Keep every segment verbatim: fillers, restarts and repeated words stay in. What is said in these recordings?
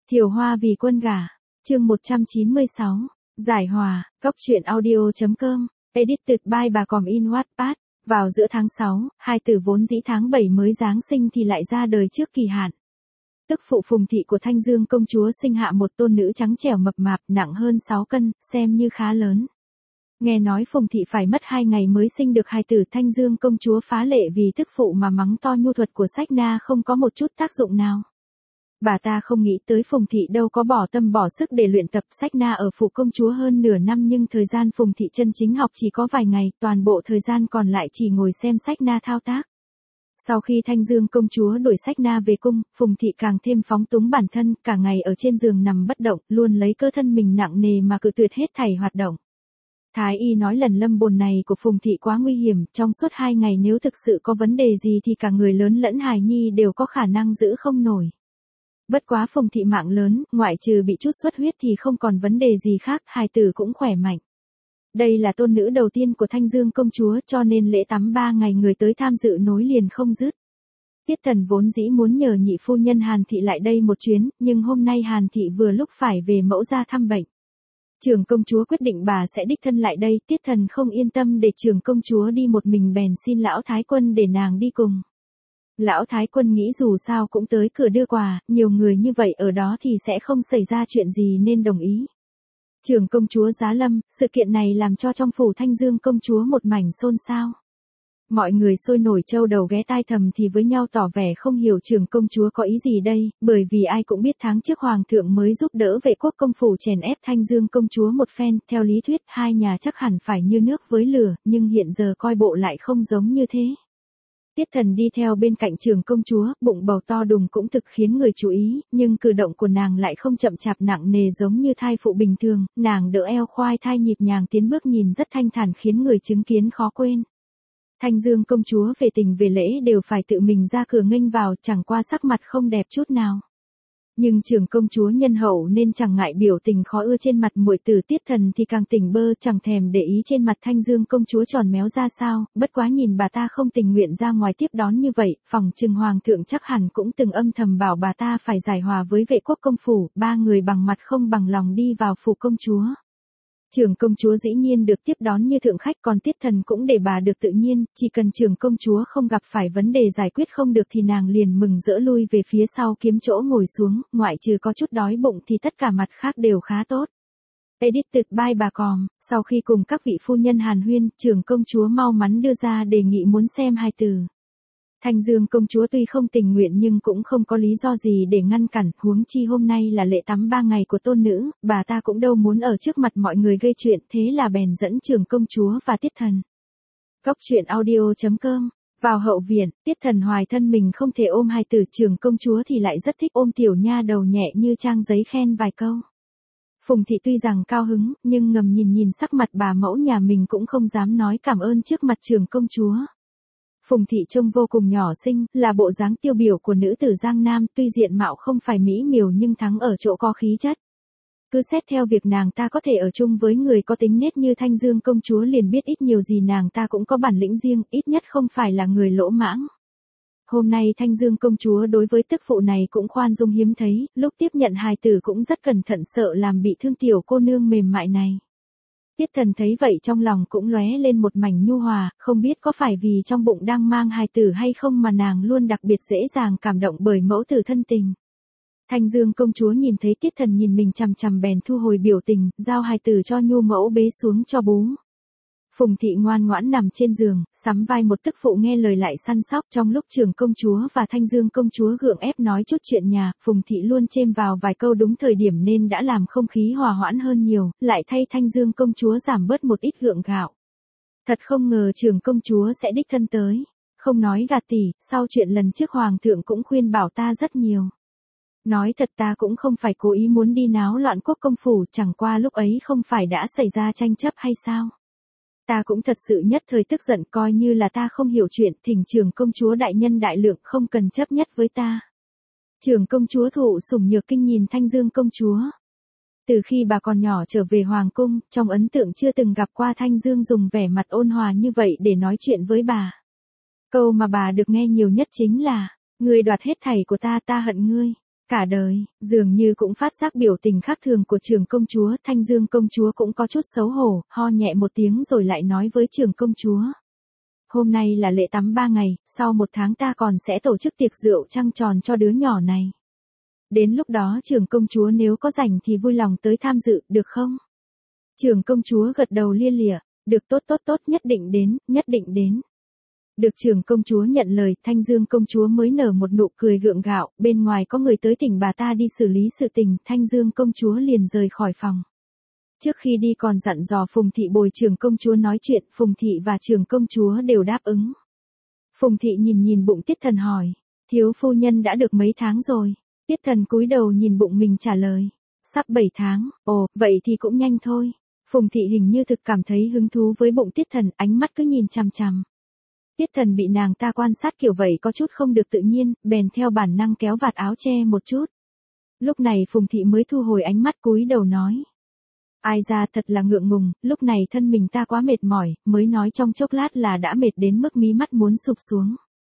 Thiều Hoa vì quân gả, chương một trăm chín mươi sáu, giải hòa, góc truyện audio.com, edited by bà Còm in Wattpad. Vào giữa tháng sáu, hai tử vốn dĩ tháng bảy mới Giáng sinh thì lại ra đời trước kỳ hạn. Tức phụ Phùng thị của Thanh Dương công chúa sinh hạ một tôn nữ trắng trẻo mập mạp nặng hơn sáu cân, xem như khá lớn. Nghe nói Phùng thị phải mất hai ngày mới sinh được hài tử. Thanh Dương công chúa phá lệ vì tức phụ mà mắng to nhu thuật của Sách Na không có một chút tác dụng nào. Bà ta không nghĩ tới Phùng thị đâu có bỏ tâm bỏ sức để luyện tập. Sách Na ở phủ công chúa hơn nửa năm nhưng thời gian Phùng thị chân chính học chỉ có vài ngày, toàn bộ thời gian còn lại chỉ ngồi xem Sách Na thao tác. Sau khi Thanh Dương công chúa đuổi Sách Na về cung, Phùng thị càng thêm phóng túng bản thân, cả ngày ở trên giường nằm bất động, luôn lấy cơ thân mình nặng nề mà cự tuyệt hết thảy hoạt động. Thái y nói lần lâm bồn này của Phùng thị quá nguy hiểm, trong suốt hai ngày nếu thực sự có vấn đề gì thì cả người lớn lẫn hài nhi đều có khả năng giữ không nổi. Bất quá Phùng thị mạng lớn, ngoại trừ bị chút xuất huyết thì không còn vấn đề gì khác, hài tử cũng khỏe mạnh. Đây là tôn nữ đầu tiên của Thanh Dương công chúa cho nên lễ tắm ba ngày người tới tham dự nối liền không dứt. Tiết Thần vốn dĩ muốn nhờ nhị phu nhân Hàn thị lại đây một chuyến, nhưng hôm nay Hàn thị vừa lúc phải về mẫu gia thăm bệnh. Trưởng công chúa quyết định bà sẽ đích thân lại đây, Tiết Thần không yên tâm để trưởng công chúa đi một mình bèn xin lão thái quân để nàng đi cùng. Lão thái quân nghĩ dù sao cũng tới cửa đưa quà, nhiều người như vậy ở đó thì sẽ không xảy ra chuyện gì nên đồng ý. Trưởng công chúa giá lâm, sự kiện này làm cho trong phủ Thanh Dương công chúa một mảnh xôn xao. Mọi người sôi nổi trâu đầu ghé tai thầm thì với nhau tỏ vẻ không hiểu trưởng công chúa có ý gì đây, bởi vì ai cũng biết tháng trước hoàng thượng mới giúp đỡ vệ quốc công phủ chèn ép Thanh Dương công chúa một phen, theo lý thuyết hai nhà chắc hẳn phải như nước với lửa, nhưng hiện giờ coi bộ lại không giống như thế. Tiết Thần đi theo bên cạnh trưởng công chúa, bụng bầu to đùng cũng thực khiến người chú ý, nhưng cử động của nàng lại không chậm chạp nặng nề giống như thai phụ bình thường, nàng đỡ eo khoai thai nhịp nhàng tiến bước nhìn rất thanh thản khiến người chứng kiến khó quên. Thanh Dương công chúa về tình về lễ đều phải tự mình ra cửa nghênh vào, chẳng qua sắc mặt không đẹp chút nào. Nhưng trưởng công chúa nhân hậu nên chẳng ngại biểu tình khó ưa trên mặt muội tử. Tiết Thần thì càng tỉnh bơ chẳng thèm để ý trên mặt Thanh Dương công chúa tròn méo ra sao, bất quá nhìn bà ta không tình nguyện ra ngoài tiếp đón như vậy, phòng trừng hoàng thượng chắc hẳn cũng từng âm thầm bảo bà ta phải giải hòa với vệ quốc công phủ, ba người bằng mặt không bằng lòng đi vào phủ công chúa. Trưởng công chúa dĩ nhiên được tiếp đón như thượng khách, còn Tiết Thần cũng để bà được tự nhiên, chỉ cần trưởng công chúa không gặp phải vấn đề giải quyết không được thì nàng liền mừng rỡ lui về phía sau kiếm chỗ ngồi xuống, ngoại trừ có chút đói bụng thì tất cả mặt khác đều khá tốt. Edited by bà Còm, sau khi cùng các vị phu nhân hàn huyên, trưởng công chúa mau mắn đưa ra đề nghị muốn xem hài tử. Thanh Dương công chúa tuy không tình nguyện nhưng cũng không có lý do gì để ngăn cản, huống chi hôm nay là lễ tắm ba ngày của tôn nữ, bà ta cũng đâu muốn ở trước mặt mọi người gây chuyện, thế là bèn dẫn trưởng công chúa và Tiết Thần. Góc truyện audio.com, vào hậu viện, Tiết Thần hoài thân mình không thể ôm hài tử, trưởng công chúa thì lại rất thích ôm tiểu nha đầu nhẹ như trang giấy khen vài câu. Phùng thị tuy rằng cao hứng, nhưng ngầm nhìn nhìn sắc mặt bà mẫu nhà mình cũng không dám nói cảm ơn trước mặt trưởng công chúa. Phùng thị trông vô cùng nhỏ xinh, là bộ dáng tiêu biểu của nữ tử Giang Nam, tuy diện mạo không phải mỹ miều nhưng thắng ở chỗ có khí chất. Cứ xét theo việc nàng ta có thể ở chung với người có tính nết như Thanh Dương công chúa liền biết ít nhiều gì nàng ta cũng có bản lĩnh riêng, ít nhất không phải là người lỗ mãng. Hôm nay Thanh Dương công chúa đối với tức phụ này cũng khoan dung hiếm thấy, lúc tiếp nhận hài tử cũng rất cẩn thận sợ làm bị thương tiểu cô nương mềm mại này. Tiết Thần thấy vậy trong lòng cũng lóe lên một mảnh nhu hòa, không biết có phải vì trong bụng đang mang hài tử hay không mà nàng luôn đặc biệt dễ dàng cảm động bởi mẫu tử thân tình. Thanh Dương công chúa nhìn thấy Tiết Thần nhìn mình chằm chằm bèn thu hồi biểu tình, giao hài tử cho nhu mẫu bế xuống cho bú. Phùng thị ngoan ngoãn nằm trên giường, sắm vai một tức phụ nghe lời lại săn sóc. Trong lúc trưởng công chúa và Thanh Dương công chúa gượng ép nói chút chuyện nhà, Phùng thị luôn chêm vào vài câu đúng thời điểm nên đã làm không khí hòa hoãn hơn nhiều, lại thay Thanh Dương công chúa giảm bớt một ít gượng gạo. Thật không ngờ trưởng công chúa sẽ đích thân tới, không nói gạt tỷ, sau chuyện lần trước hoàng thượng cũng khuyên bảo ta rất nhiều. Nói thật ta cũng không phải cố ý muốn đi náo loạn quốc công phủ, chẳng qua lúc ấy không phải đã xảy ra tranh chấp hay sao? Ta cũng thật sự nhất thời tức giận, coi như là ta không hiểu chuyện, thỉnh trưởng công chúa đại nhân đại lượng không cần chấp nhất với ta. Trưởng công chúa thụ sủng nhược kinh nhìn Thanh Dương công chúa. Từ khi bà còn nhỏ trở về hoàng cung, trong ấn tượng chưa từng gặp qua Thanh Dương dùng vẻ mặt ôn hòa như vậy để nói chuyện với bà. Câu mà bà được nghe nhiều nhất chính là, ngươi đoạt hết thảy của ta, ta hận ngươi. Cả đời, dường như cũng phát giác biểu tình khác thường của trưởng công chúa, Thanh Dương công chúa cũng có chút xấu hổ, ho nhẹ một tiếng rồi lại nói với trưởng công chúa. Hôm nay là lễ tắm ba ngày, sau một tháng ta còn sẽ tổ chức tiệc rượu trăng tròn cho đứa nhỏ này. Đến lúc đó trưởng công chúa nếu có rảnh thì vui lòng tới tham dự, được không? Trưởng công chúa gật đầu lia lịa, được, tốt tốt tốt, nhất định đến, nhất định đến. Được trưởng công chúa nhận lời, Thanh Dương công chúa mới nở một nụ cười gượng gạo, bên ngoài có người tới thỉnh bà ta đi xử lý sự tình, Thanh Dương công chúa liền rời khỏi phòng. Trước khi đi còn dặn dò Phùng Thị bồi trưởng công chúa nói chuyện, Phùng Thị và trưởng công chúa đều đáp ứng. Phùng Thị nhìn nhìn bụng Tiết Thần hỏi, thiếu phu nhân đã được mấy tháng rồi? Tiết Thần cúi đầu nhìn bụng mình trả lời, sắp bảy tháng, ồ, vậy thì cũng nhanh thôi. Phùng Thị hình như thực cảm thấy hứng thú với bụng Tiết Thần, ánh mắt cứ nhìn chằm chằm. Tiết Thần bị nàng ta quan sát kiểu vậy có chút không được tự nhiên, bèn theo bản năng kéo vạt áo che một chút. Lúc này Phùng Thị mới thu hồi ánh mắt cúi đầu nói. Ai ra thật là ngượng ngùng, lúc này thân mình ta quá mệt mỏi, mới nói trong chốc lát là đã mệt đến mức mí mắt muốn sụp xuống.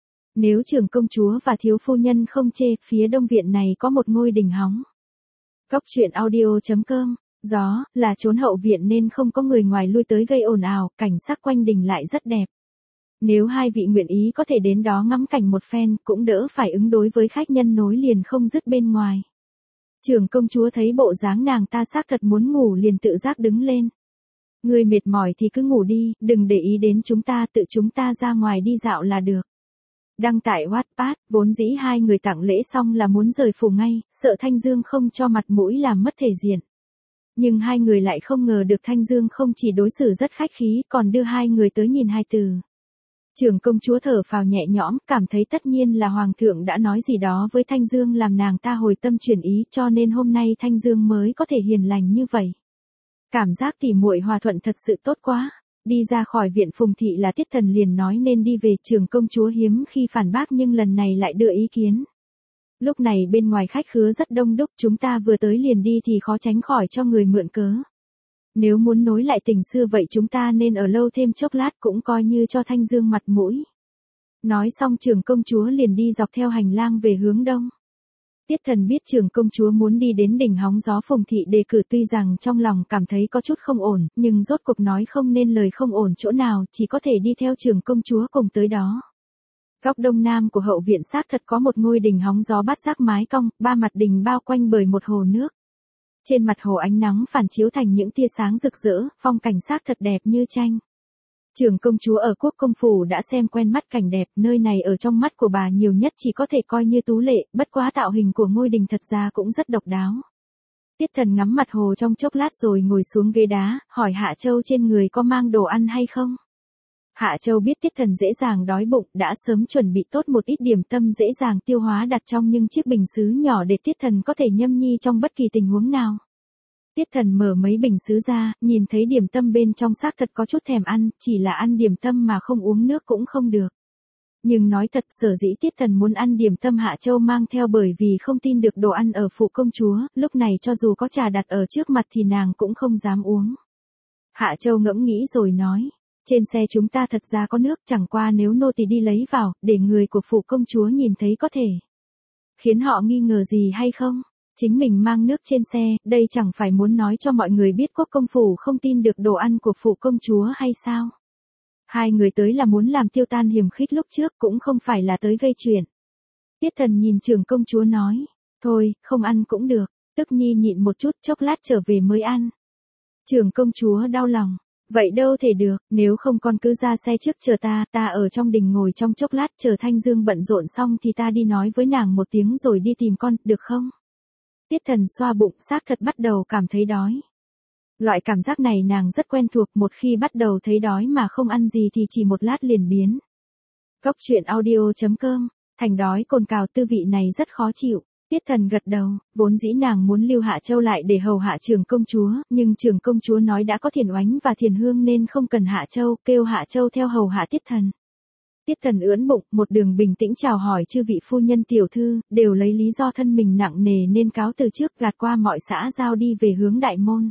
Nếu trưởng công chúa và thiếu phu nhân không chê, phía đông viện này có một ngôi đình hóng. Góc truyện audio chấm com, gió, là trốn hậu viện nên không có người ngoài lui tới gây ồn ào, cảnh sắc quanh đình lại rất đẹp. Nếu hai vị nguyện ý có thể đến đó ngắm cảnh một phen, cũng đỡ phải ứng đối với khách nhân nối liền không dứt bên ngoài. Trưởng công chúa thấy bộ dáng nàng ta xác thật muốn ngủ liền tự giác đứng lên. Người mệt mỏi thì cứ ngủ đi, đừng để ý đến chúng ta, tự chúng ta ra ngoài đi dạo là được. Đăng tải Wattpad, vốn dĩ hai người tặng lễ xong là muốn rời phủ ngay, sợ Thanh Dương không cho mặt mũi làm mất thể diện. Nhưng hai người lại không ngờ được Thanh Dương không chỉ đối xử rất khách khí, còn đưa hai người tới nhìn hai từ. Trưởng công chúa thở phào nhẹ nhõm, cảm thấy tất nhiên là Hoàng thượng đã nói gì đó với Thanh Dương làm nàng ta hồi tâm chuyển ý, cho nên hôm nay Thanh Dương mới có thể hiền lành như vậy. Cảm giác tỉ muội hòa thuận thật sự tốt quá. Đi ra khỏi viện Phùng Thị là Tiết Thần liền nói nên đi về, trưởng công chúa hiếm khi phản bác nhưng lần này lại đưa ý kiến. Lúc này bên ngoài khách khứa rất đông đúc, chúng ta vừa tới liền đi thì khó tránh khỏi cho người mượn cớ. Nếu muốn nối lại tình xưa vậy chúng ta nên ở lâu thêm chốc lát cũng coi như cho Thanh Dương mặt mũi. Nói xong trưởng công chúa liền đi dọc theo hành lang về hướng đông. Tiết Thần biết trưởng công chúa muốn đi đến đỉnh hóng gió Phùng Thị đề cử, tuy rằng trong lòng cảm thấy có chút không ổn, nhưng rốt cuộc nói không nên lời không ổn chỗ nào, chỉ có thể đi theo trưởng công chúa cùng tới đó. Góc đông nam của hậu viện xác thật có một ngôi đình hóng gió bát giác mái cong, ba mặt đình bao quanh bởi một hồ nước. Trên mặt hồ ánh nắng phản chiếu thành những tia sáng rực rỡ, phong cảnh xác thật đẹp như tranh. Trưởng công chúa ở Quốc công phủ đã xem quen mắt cảnh đẹp, nơi này ở trong mắt của bà nhiều nhất chỉ có thể coi như tú lệ, bất quá tạo hình của ngôi đình thật ra cũng rất độc đáo. Tiết Thần ngắm mặt hồ trong chốc lát rồi ngồi xuống ghế đá, hỏi Hạ Châu trên người có mang đồ ăn hay không. Hạ Châu biết Tiết Thần dễ dàng đói bụng, đã sớm chuẩn bị tốt một ít điểm tâm dễ dàng tiêu hóa đặt trong những chiếc bình sứ nhỏ để Tiết Thần có thể nhâm nhi trong bất kỳ tình huống nào. Tiết Thần mở mấy bình sứ ra, nhìn thấy điểm tâm bên trong xác thật có chút thèm ăn, chỉ là ăn điểm tâm mà không uống nước cũng không được. Nhưng nói thật, sở dĩ Tiết Thần muốn ăn điểm tâm Hạ Châu mang theo bởi vì không tin được đồ ăn ở phủ công chúa, lúc này cho dù có trà đặt ở trước mặt thì nàng cũng không dám uống. Hạ Châu ngẫm nghĩ rồi nói, trên xe chúng ta thật ra có nước, chẳng qua nếu nô tỳ đi lấy vào, để người của phủ công chúa nhìn thấy có thể khiến họ nghi ngờ gì hay không? Chính mình mang nước trên xe, đây chẳng phải muốn nói cho mọi người biết Quốc công phủ không tin được đồ ăn của phủ công chúa hay sao? Hai người tới là muốn làm tiêu tan hiềm khích lúc trước, cũng không phải là tới gây chuyện. Tiết Thần nhìn trưởng công chúa nói, thôi, không ăn cũng được, Tức Nhi nhịn một chút chốc lát trở về mới ăn. Trưởng công chúa đau lòng, vậy đâu thể được, nếu không con cứ ra xe trước chờ ta, ta ở trong đình ngồi trong chốc lát chờ Thanh Dương bận rộn xong thì ta đi nói với nàng một tiếng rồi đi tìm con, được không? Tiết Thần xoa bụng, xác thật bắt đầu cảm thấy đói. Loại cảm giác này nàng rất quen thuộc, một khi bắt đầu thấy đói mà không ăn gì thì chỉ một lát liền biến. Góc truyện audio chấm com, thành đói cồn cào, tư vị này rất khó chịu. Tiết Thần gật đầu, vốn dĩ nàng muốn lưu Hạ Châu lại để hầu hạ trưởng công chúa, nhưng trưởng công chúa nói đã có Thiền Oánh và Thiền Hương nên không cần Hạ Châu, kêu Hạ Châu theo hầu hạ Tiết Thần. Tiết Thần ưỡn bụng, một đường bình tĩnh chào hỏi chư vị phu nhân tiểu thư, đều lấy lý do thân mình nặng nề nên cáo từ trước, gạt qua mọi xã giao đi về hướng đại môn.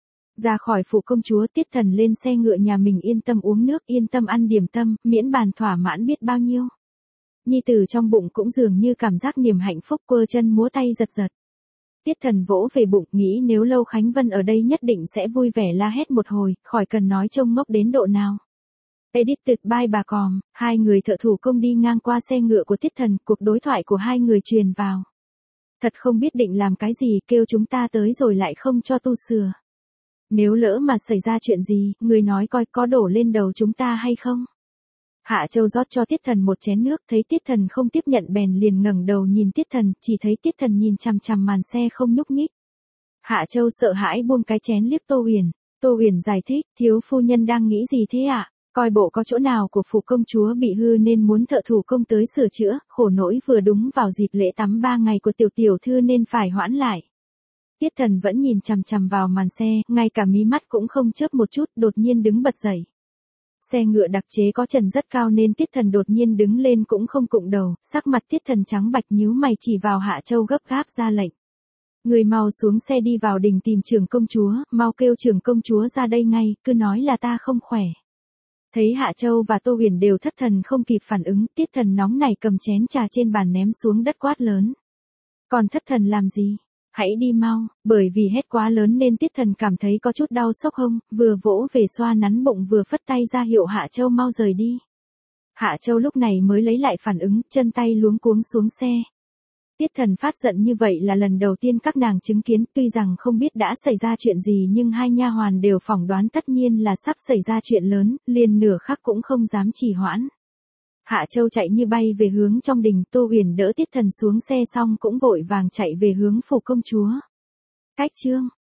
Ra khỏi phủ công chúa, Tiết Thần lên xe ngựa nhà mình yên tâm uống nước, yên tâm ăn điểm tâm, miễn bàn thỏa mãn biết bao nhiêu. Nhi tử trong bụng cũng dường như cảm giác niềm hạnh phúc quơ chân múa tay giật giật. Tiết Thần vỗ về bụng nghĩ nếu Lâu Khánh Vân ở đây nhất định sẽ vui vẻ la hét một hồi, khỏi cần nói trông ngốc đến độ nào. Edited by bà Còm, hai người thợ thủ công đi ngang qua xe ngựa của Tiết Thần, cuộc đối thoại của hai người truyền vào. Thật không biết định làm cái gì, kêu chúng ta tới rồi lại không cho tu sửa. Nếu lỡ mà xảy ra chuyện gì, người nói coi có đổ lên đầu chúng ta hay không? Hạ Châu rót cho Tiết Thần một chén nước, thấy Tiết Thần không tiếp nhận bèn liền ngẩng đầu nhìn Tiết Thần, chỉ thấy Tiết Thần nhìn chằm chằm màn xe không nhúc nhích. Hạ Châu sợ hãi buông cái chén liếc Tô Huyền. Tô Huyền giải thích, thiếu phu nhân đang nghĩ gì thế ạ? À? Coi bộ có chỗ nào của phủ công chúa bị hư nên muốn thợ thủ công tới sửa chữa, khổ nỗi vừa đúng vào dịp lễ tắm ba ngày của tiểu tiểu thư nên phải hoãn lại. Tiết Thần vẫn nhìn chằm chằm vào màn xe, ngay cả mí mắt cũng không chớp một chút, đột nhiên đứng bật dậy. Xe ngựa đặc chế có trần rất cao nên Tiết Thần đột nhiên đứng lên cũng không cụng đầu, sắc mặt Tiết Thần trắng bạch nhíu mày chỉ vào Hạ Châu gấp gáp ra lệnh. Người mau xuống xe đi vào đình tìm trưởng công chúa, mau kêu trưởng công chúa ra đây ngay, cứ nói là ta không khỏe. Thấy Hạ Châu và Tô Huyền đều thất thần không kịp phản ứng, Tiết Thần nóng nảy cầm chén trà trên bàn ném xuống đất quát lớn. Còn thất thần làm gì? Hãy đi mau, bởi vì hét quá lớn nên Tiết Thần cảm thấy có chút đau xốc hông, vừa vỗ về xoa nắn bụng vừa phất tay ra hiệu Hạ Châu mau rời đi. Hạ Châu lúc này mới lấy lại phản ứng, chân tay luống cuống xuống xe. Tiết Thần phát giận như vậy là lần đầu tiên các nàng chứng kiến, tuy rằng không biết đã xảy ra chuyện gì nhưng hai nha hoàn đều phỏng đoán tất nhiên là sắp xảy ra chuyện lớn, liền nửa khắc cũng không dám trì hoãn. Hạ Châu chạy như bay về hướng trong đình, Tô Huyền đỡ Tiết Thần xuống xe xong cũng vội vàng chạy về hướng phủ công chúa. Cách chương